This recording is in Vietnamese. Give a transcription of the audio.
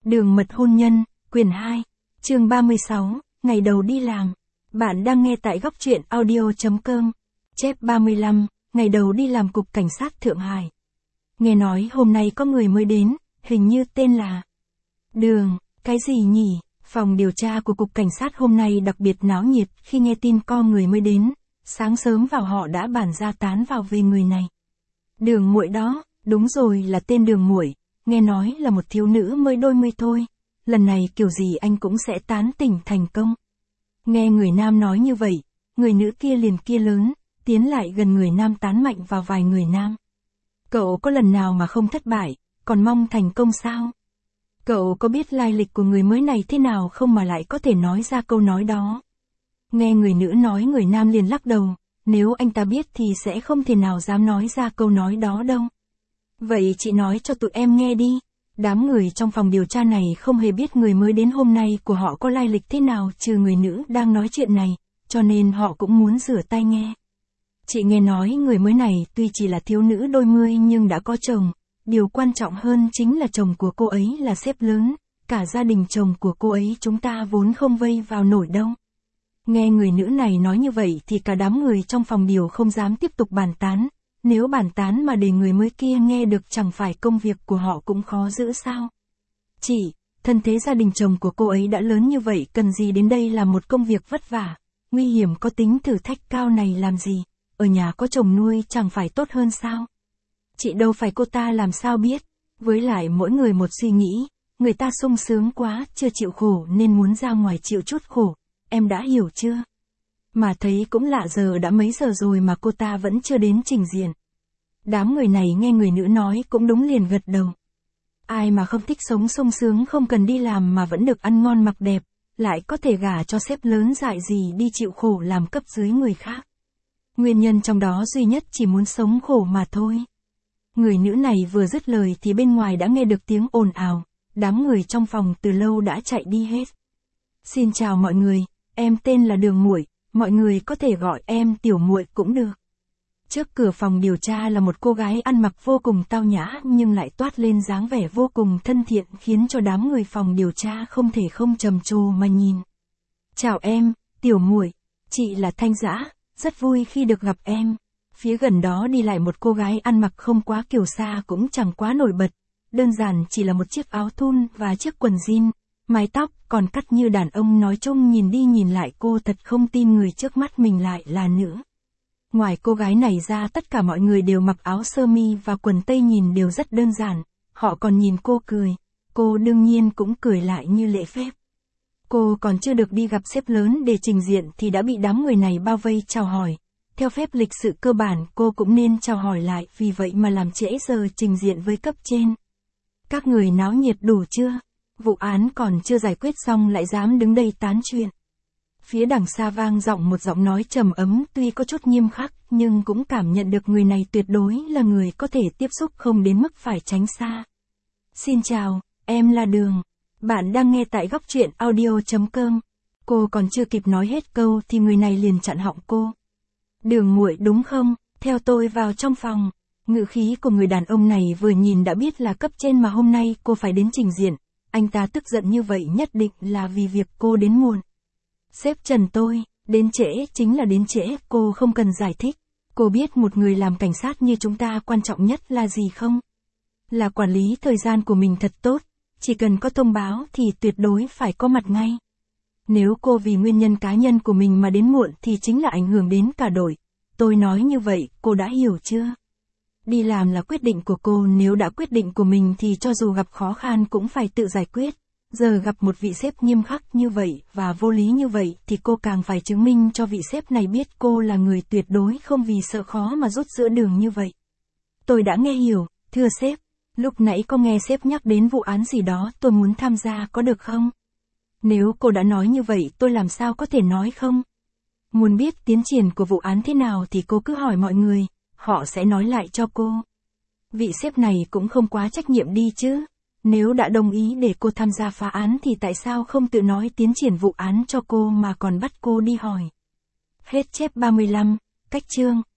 Đường mật hôn nhân, quyển 2, chương 36, ngày đầu đi làm. Bạn đang nghe tại góc truyện audio.com. Chép 35, ngày đầu đi làm Cục Cảnh sát Thượng Hải. Nghe nói hôm nay có người mới đến, hình như tên là Đường, cái gì nhỉ? Phòng điều tra của Cục Cảnh sát hôm nay đặc biệt náo nhiệt khi nghe tin có người mới đến. Sáng sớm vào họ đã bàn ra tán vào về người này. Đường muội đó, đúng rồi, là tên Đường muội. Nghe nói là một thiếu nữ mới đôi mươi thôi. Lần này kiểu gì anh cũng sẽ tán tỉnh thành công. Nghe người nam nói như vậy, người nữ kia liền kia lớn, tiến lại gần người nam tán mạnh vào vai người nam. Cậu có lần nào mà không thất bại, còn mong thành công sao? Cậu có biết lai lịch của người mới này thế nào không mà lại có thể nói ra câu nói đó? Nghe người nữ nói, người nam liền lắc đầu, nếu anh ta biết thì sẽ không thể nào dám nói ra câu nói đó đâu. Vậy chị nói cho tụi em nghe đi. Đám người trong phòng điều tra này không hề biết người mới đến hôm nay của họ có lai lịch thế nào trừ người nữ đang nói chuyện này, cho nên họ cũng muốn rửa tay nghe. Chị nghe nói người mới này tuy chỉ là thiếu nữ đôi mươi nhưng đã có chồng, điều quan trọng hơn chính là chồng của cô ấy là sếp lớn, cả gia đình chồng của cô ấy chúng ta vốn không vây vào nổi đâu. Nghe người nữ này nói như vậy thì cả đám người trong phòng điều không dám tiếp tục bàn tán. Nếu bàn tán mà để người mới kia nghe được chẳng phải công việc của họ cũng khó giữ sao? Chị, thân thế gia đình chồng của cô ấy đã lớn như vậy cần gì đến đây làm một công việc vất vả, nguy hiểm có tính thử thách cao này làm gì, ở nhà có chồng nuôi chẳng phải tốt hơn sao? Chị đâu phải cô ta làm sao biết, với lại mỗi người một suy nghĩ, người ta sung sướng quá, chưa chịu khổ nên muốn ra ngoài chịu chút khổ, em đã hiểu chưa? Mà thấy cũng lạ, giờ đã mấy giờ rồi mà cô ta vẫn chưa đến trình diện. Đám người này nghe người nữ nói cũng đúng liền gật đầu. Ai mà không thích sống sung sướng, không cần đi làm mà vẫn được ăn ngon mặc đẹp, lại có thể gả cho sếp lớn, dại gì đi chịu khổ làm cấp dưới người khác. Nguyên nhân trong đó duy nhất chỉ muốn sống khổ mà thôi. Người nữ này vừa dứt lời thì bên ngoài đã nghe được tiếng ồn ào, đám người trong phòng từ lâu đã chạy đi hết. Xin chào mọi người, em tên là Đường muội, mọi người có thể gọi em Tiểu muội cũng được. Trước cửa phòng điều tra là một cô gái ăn mặc vô cùng tao nhã nhưng lại toát lên dáng vẻ vô cùng thân thiện khiến cho đám người phòng điều tra không thể không trầm trồ mà nhìn. Chào em, Tiểu muội, chị là Thanh Dã, rất vui khi được gặp em. Phía gần đó đi lại một cô gái ăn mặc không quá kiều sa cũng chẳng quá nổi bật, đơn giản chỉ là một chiếc áo thun và chiếc quần jean, mái tóc còn cắt như đàn ông. Nói chung nhìn đi nhìn lại cô thật không tin người trước mắt mình lại là nữ. Ngoài cô gái này ra tất cả mọi người đều mặc áo sơ mi và quần tây nhìn đều rất đơn giản, họ còn nhìn cô cười, cô đương nhiên cũng cười lại như lễ phép. Cô còn chưa được đi gặp sếp lớn để trình diện thì đã bị đám người này bao vây chào hỏi. Theo phép lịch sự cơ bản cô cũng nên chào hỏi lại, vì vậy mà làm trễ giờ trình diện với cấp trên. Các người náo nhiệt đủ chưa? Vụ án còn chưa giải quyết xong lại dám đứng đây tán chuyện. Phía đằng xa vang giọng một giọng nói trầm ấm, tuy có chút nghiêm khắc nhưng cũng cảm nhận được người này tuyệt đối là người có thể tiếp xúc, không đến mức phải tránh xa. Xin chào, em là Đường. Bạn đang nghe tại góc truyện audio.com. Cô còn chưa kịp nói hết câu thì người này liền chặn họng cô. Đường muội đúng không? Theo tôi vào trong phòng. Ngữ khí của người đàn ông này vừa nhìn đã biết là cấp trên mà hôm nay cô phải đến trình diện. Anh ta tức giận như vậy nhất định là vì việc cô đến muộn. Sếp Trần tôi, đến trễ chính là đến trễ, cô không cần giải thích. Cô biết một người làm cảnh sát như chúng ta quan trọng nhất là gì không? Là quản lý thời gian của mình thật tốt, chỉ cần có thông báo thì tuyệt đối phải có mặt ngay. Nếu cô vì nguyên nhân cá nhân của mình mà đến muộn thì chính là ảnh hưởng đến cả đội. Tôi nói như vậy, cô đã hiểu chưa? Đi làm là quyết định của cô, nếu đã quyết định của mình thì cho dù gặp khó khăn cũng phải tự giải quyết. Giờ gặp một vị sếp nghiêm khắc như vậy và vô lý như vậy thì cô càng phải chứng minh cho vị sếp này biết cô là người tuyệt đối không vì sợ khó mà rút giữa đường như vậy. Tôi đã nghe hiểu, thưa sếp. Lúc nãy có nghe sếp nhắc đến vụ án gì đó, tôi muốn tham gia có được không? Nếu cô đã nói như vậy tôi làm sao có thể nói không? Muốn biết tiến triển của vụ án thế nào thì cô cứ hỏi mọi người, họ sẽ nói lại cho cô. Vị sếp này cũng không quá trách nhiệm đi chứ. Nếu đã đồng ý để cô tham gia phá án thì tại sao không tự nói tiến triển vụ án cho cô mà còn bắt cô đi hỏi. Hết chép 35, cách chương.